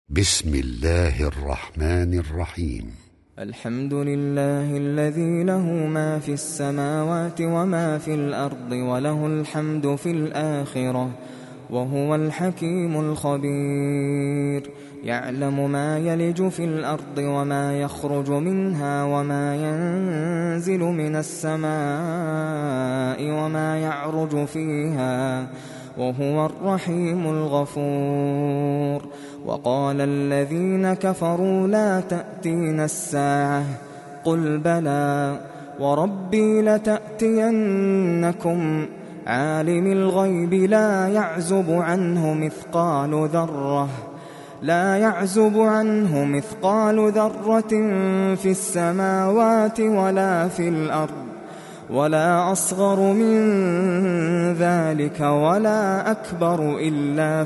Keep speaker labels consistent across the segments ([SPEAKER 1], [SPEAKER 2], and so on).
[SPEAKER 1] بسم الله الرحمن الرحيم.
[SPEAKER 2] الحمد لله الذي له ما في السماوات وما في الأرض وله الحمد في الآخرة وهو الحكيم الخبير. يعلم ما يلج في الأرض وما يخرج منها وما ينزل من السماء وما يعرج فيها وهو الرحيم الغفور. وقال الذين كفروا لا تأتينا الساعة قل بلى وربي لتأتينكم عالم الغيب لا يعزب عنه مثقال ذرة في السماوات ولا في الأرض ولا أصغر من ذلك ولا أكبر إلا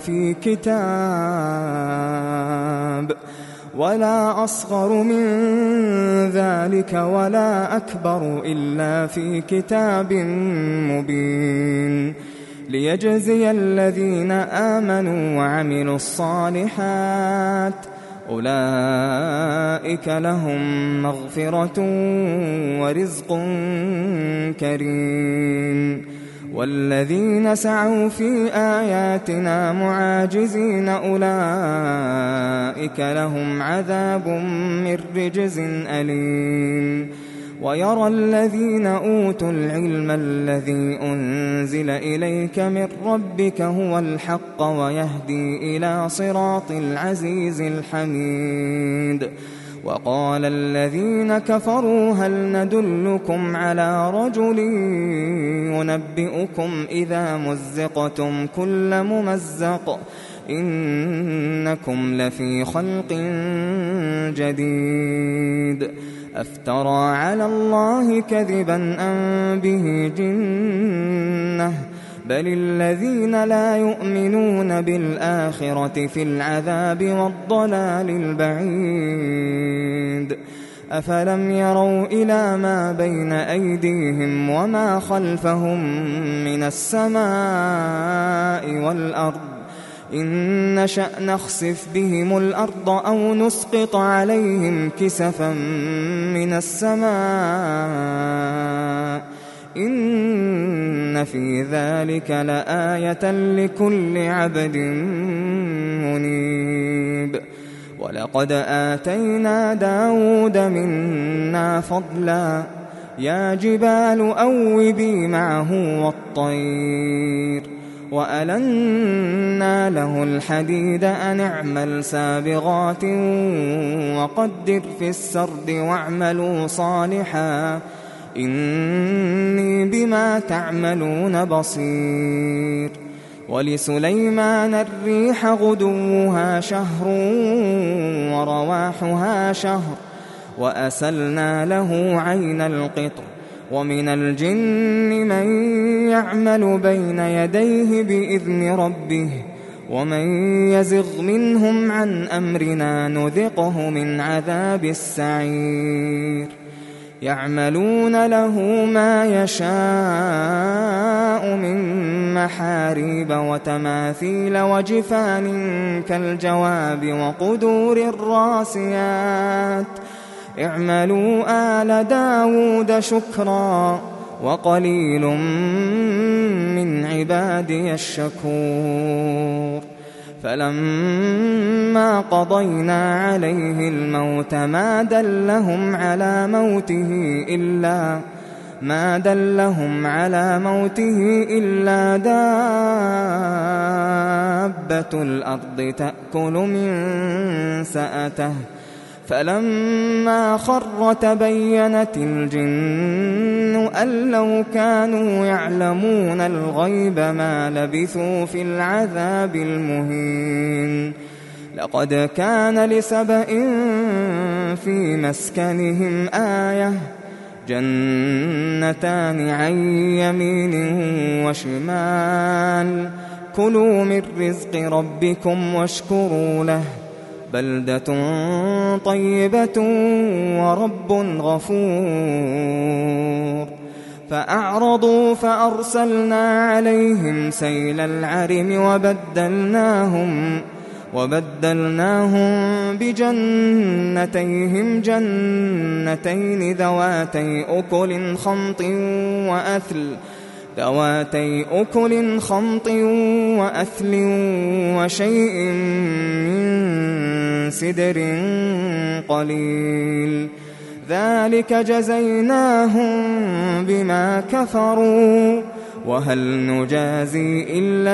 [SPEAKER 2] في كتاب مبين ليجزي الذين آمنوا وعملوا الصالحات أولئك لهم مغفرة ورزق كريم. والذين سعوا في آياتنا معاجزين أولئك لهم عذاب من رجز أليم. ويرى الذين أوتوا العلم الذي أنزل إليك من ربك هو الحق ويهدي إلى صراط العزيز الحميد. وقال الذين كفروا هل ندلكم على رجل ينبئكم إذا مزقتم كل ممزق إنكم لفي خلق جديد. أفترى على الله كذبا أم به جنة بل الذين لا يؤمنون بالآخرة في العذاب والضلال البعيد. أفلم يروا إلى ما بين أيديهم وما خلفهم من السماء والأرض إن نشأ نخسف بهم الأرض أو نسقط عليهم كسفا من السماء إن في ذلك لآية لكل عبد منيب. ولقد آتينا داود منا فضلا يا جبال أوبي معه والطير وألنا له الحديد أن اعمل سابغات وقدر في السرد واعملوا صالحا إني بما تعملون بصير. ولسليمان الريح غدوها شهر ورواحها شهر وأسلنا له عين القطر. ومن الجن من يعمل بين يديه بإذن ربه ومن يزغ منهم عن أمرنا نذقه من عذاب السعير. يعملون له ما يشاء من محاريب وتماثيل وجفان كالجواب وقدور الراسيات اعملوا آل داود شكرا وقليل من عبادي الشكور. فلما قضينا عليه الموت ما دلهم على موته إلا دابة الأرض تأكل من سأته فلما خر تبينت الجن أن لو كانوا يعلمون الغيب ما لبثوا في العذاب المهين. لقد كان لسبإ في مسكنهم آية جنتان عن يمين وشمال كلوا من رزق ربكم واشكروا له بلدة طيبة ورب غفور. فأعرضوا فأرسلنا عليهم سيل العرم وبدلناهم بجنتيهم جنتين ذواتي أكل خمط وأثل وشيء من سدر قليل ذلك جزيناهم بما كفروا وهل نجازي إلا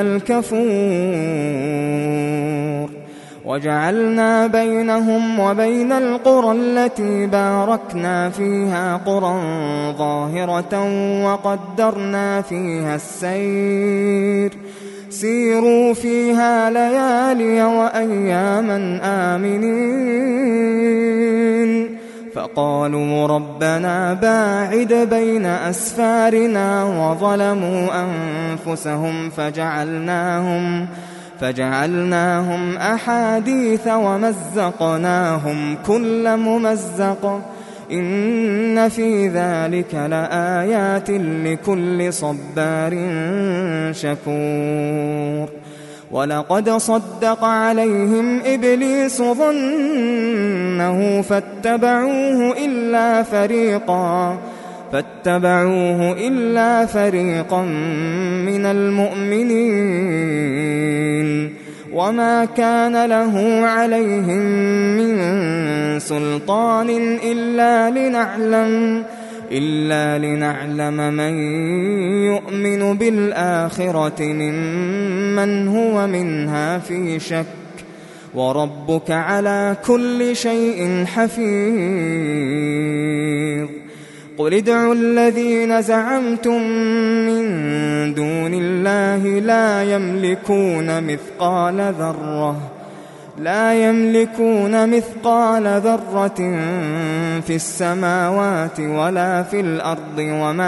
[SPEAKER 2] الكفور وجعلنا بينهم وبين القرى التي باركنا فيها قرى ظاهرة وقدرنا فيها السير سيروا فيها ليالي وأياما آمنين فقالوا ربنا باعد بين أسفارنا وظلموا أنفسهم فجعلناهم أحاديث ومزقناهم كل ممزق إن في ذلك لآيات لكل صبار شكور ولقد صدق عليهم إبليس ظنه فاتبعوه إلا فريقا من المؤمنين وما كان له عليهم من سلطان إلا لنعلم من يؤمن بالآخرة ممن هو منها في شك وربك على كل شيء حفيظ قل ادعوا الذين زعمتم من دون الله لا يملكون مثقال ذرة في السماوات ولا في الأرض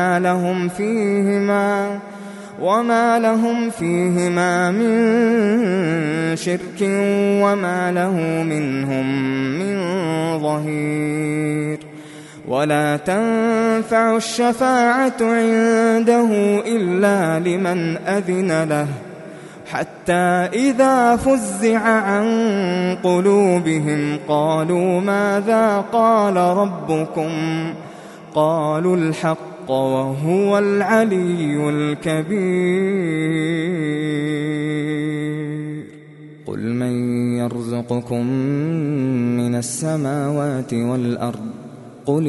[SPEAKER 2] وما لهم فيهما من شرك وما له منهم من ظهير ولا تنفع الشفاعة عنده إلا لمن أذن له حتى إذا فزع عن قلوبهم قالوا ماذا قال ربكم قالوا الحق وهو العلي الكبير قل من يرزقكم من السماوات والأرض قل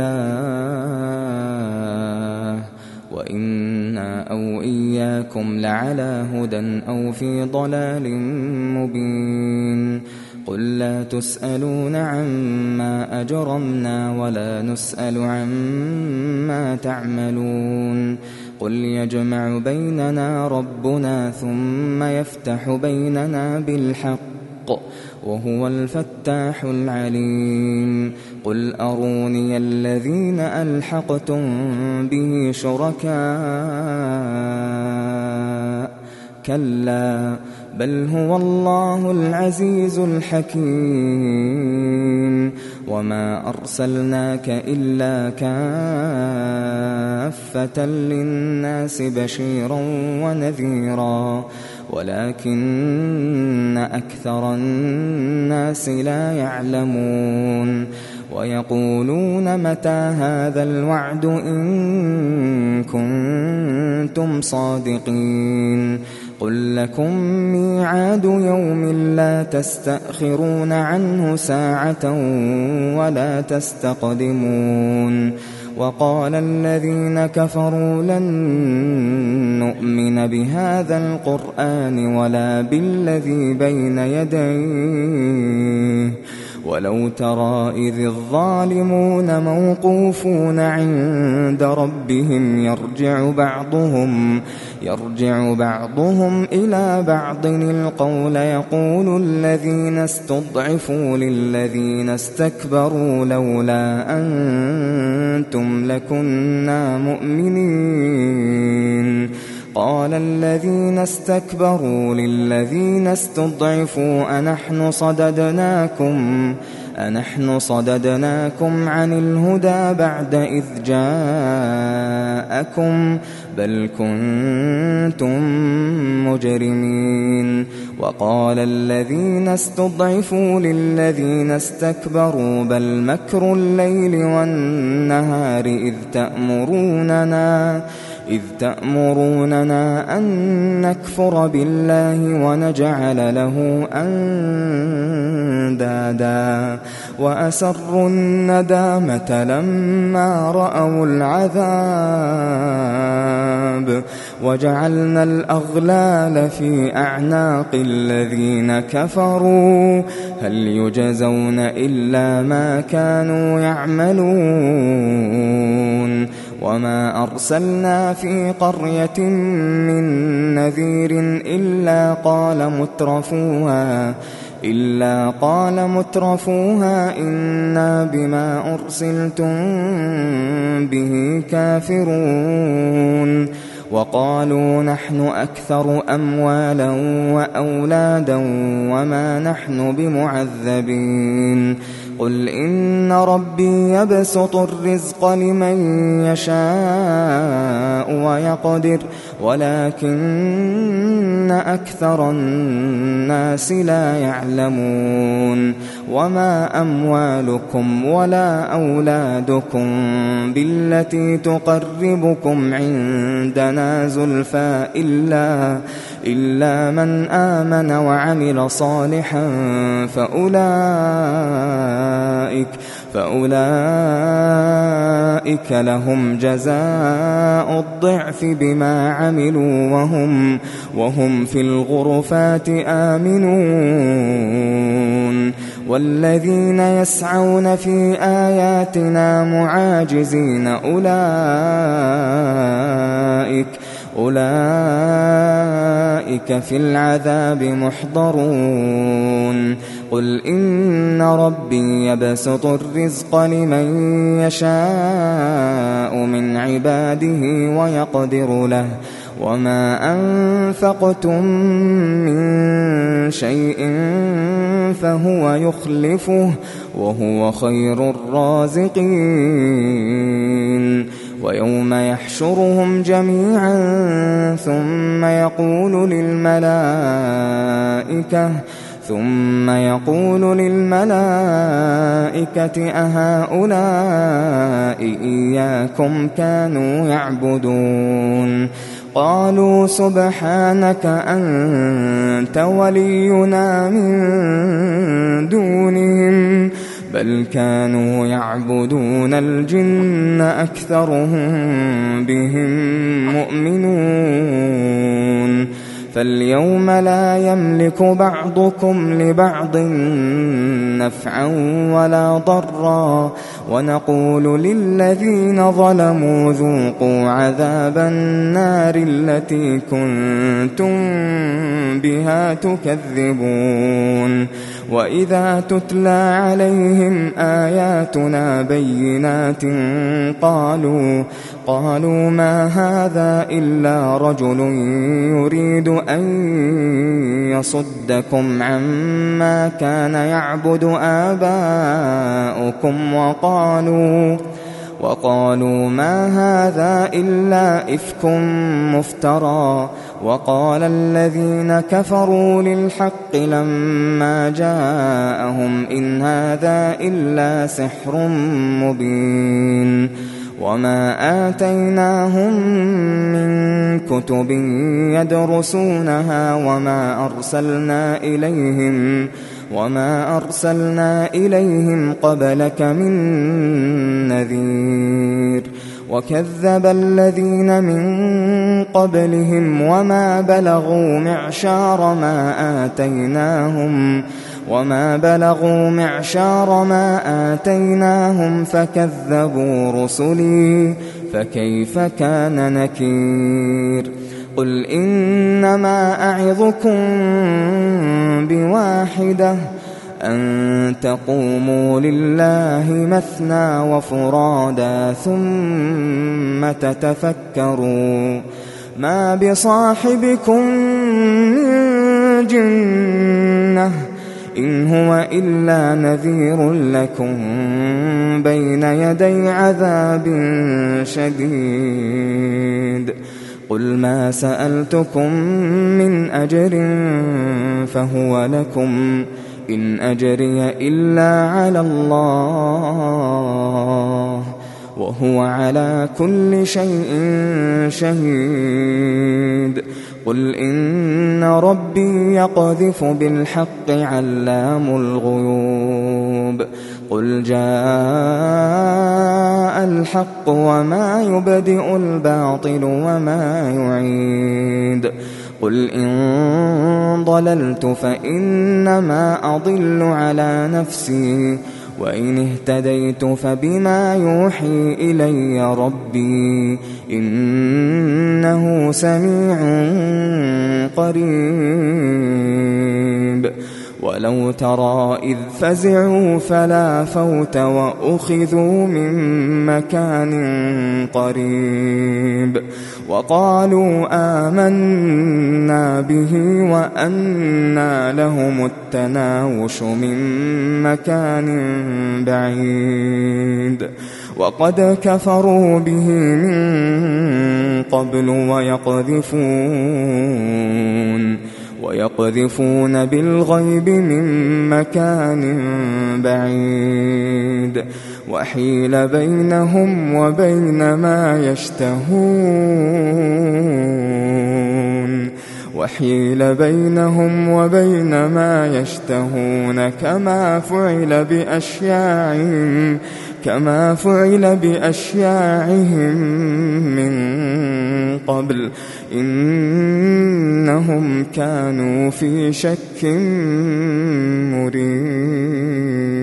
[SPEAKER 2] الله وإنا أو إياكم لعلى هدى أو في ضلال مبين قل لا تسألون عما أجرمنا ولا نسأل عما تعملون قل يجمع بيننا ربنا ثم يفتح بيننا بالحق وهو الفتاح العليم قل أروني الذين ألحقتم به شركاء كلا بل هو الله العزيز الحكيم وما أرسلناك إلا كافة للناس بشيرا ونذيرا ولكن أكثر الناس لا يعلمون ويقولون متى هذا الوعد إن كنتم صادقين قل لكم ميعاد يوم لا تستأخرون عنه ساعة ولا تستقدمون وقال الذين كفروا لن نؤمن بهذا القرآن ولا بالذي بين يديه ولو ترى إذ الظالمون موقوفون عند ربهم يرجع بعضهم إلى بعض القول يقول الذين استضعفوا للذين استكبروا لولا أنتم لكنا مؤمنين قال الذين استكبروا للذين استضعفوا أنحن صددناكم عن الهدى بعد إذ جاءكم بل كنتم مجرمين وقال الذين استضعفوا للذين استكبروا بل مكر الليل والنهار إذ تأمروننا أن نكفر بالله ونجعل له أندادا وأسروا الندامة لما رأوا العذاب وجعلنا الأغلال في أعناق الذين كفروا هل يجزون إلا ما كانوا يعملون وما أرسلنا في قرية من نذير إلا قال مترفوها إنا بما أرسلتم به كافرون وقالوا نحن أكثر أموالا وأولادا وما نحن بمعذبين قل إن ربي يبسط الرزق لمن يشاء ويقدر ولكن أكثر الناس لا يعلمون وما أموالكم ولا أولادكم بالتي تقربكم عندنا زلفى إلا من آمن وعمل صالحا فأولئك لهم جزاء الضعف بما عملوا وهم في الغرفات آمنون والذين يسعون في آياتنا معاجزين أولئك في العذاب محضرون قل إن ربي يبسط الرزق لمن يشاء من عباده ويقدر له وما أنفقتم من شيء فهو يخلفه وهو خير الرازقين ويوم يحشرهم جميعا ثم يقول للملائكة أهؤلاء إياكم كانوا يعبدون قالوا سبحانك أنت ولينا من دونهم بل كانوا يعبدون الجن أكثرهم بهم مؤمنون فاليوم لا يملك بعضكم لبعض نفعا ولا ضرا ونقول للذين ظلموا ذوقوا عذاب النار التي كنتم بها تكذبون وإذا تتلى عليهم آياتنا بينات قالوا ما هذا إلا رجل يريد أن يصدكم عما كان يعبد آباؤكم وقالوا ما هذا إلا إفك مفترى وقال الذين كفروا للحق لما جاءهم إن هذا إلا سحر مبين وما آتيناهم من كتب يدرسونها وما أرسلنا إليهم قبلك من نذير وكذب الذين من قبلهم وما بلغوا معشار ما آتيناهم فكذبوا رسلي فكيف كان نكير قل إنما أعظكم بواحدة أن تقوموا لله مثنى وفرادا ثم تتفكروا ما بصاحبكم من جنة إن هو إلا نذير لكم بين يدي عذاب شديد قل ما سألتكم من أجر فهو لكم إن أجري إلا على الله وهو على كل شيء شهيد قل إن ربي يقذف بالحق علام الغيوب قل جاء الحق وما يبدئ الباطل وما يعيد قل إن ضللت فإنما أضل على نفسي وإن اهتديت فبما يوحي إلي ربي إنه سميع قريب ولو ترى إذ فزعوا فلا فوت وأخذوا من مكان قريب وقالوا آمنا به وأنى لهم التناوش من مكان بعيد وقد كفروا به من قبل ويقذفون بالغيب من مكان بعيد وحيل بينهم وبين ما يشتهون كما فعل بأشياعهم من قبل إنهم كانوا في شك مريب.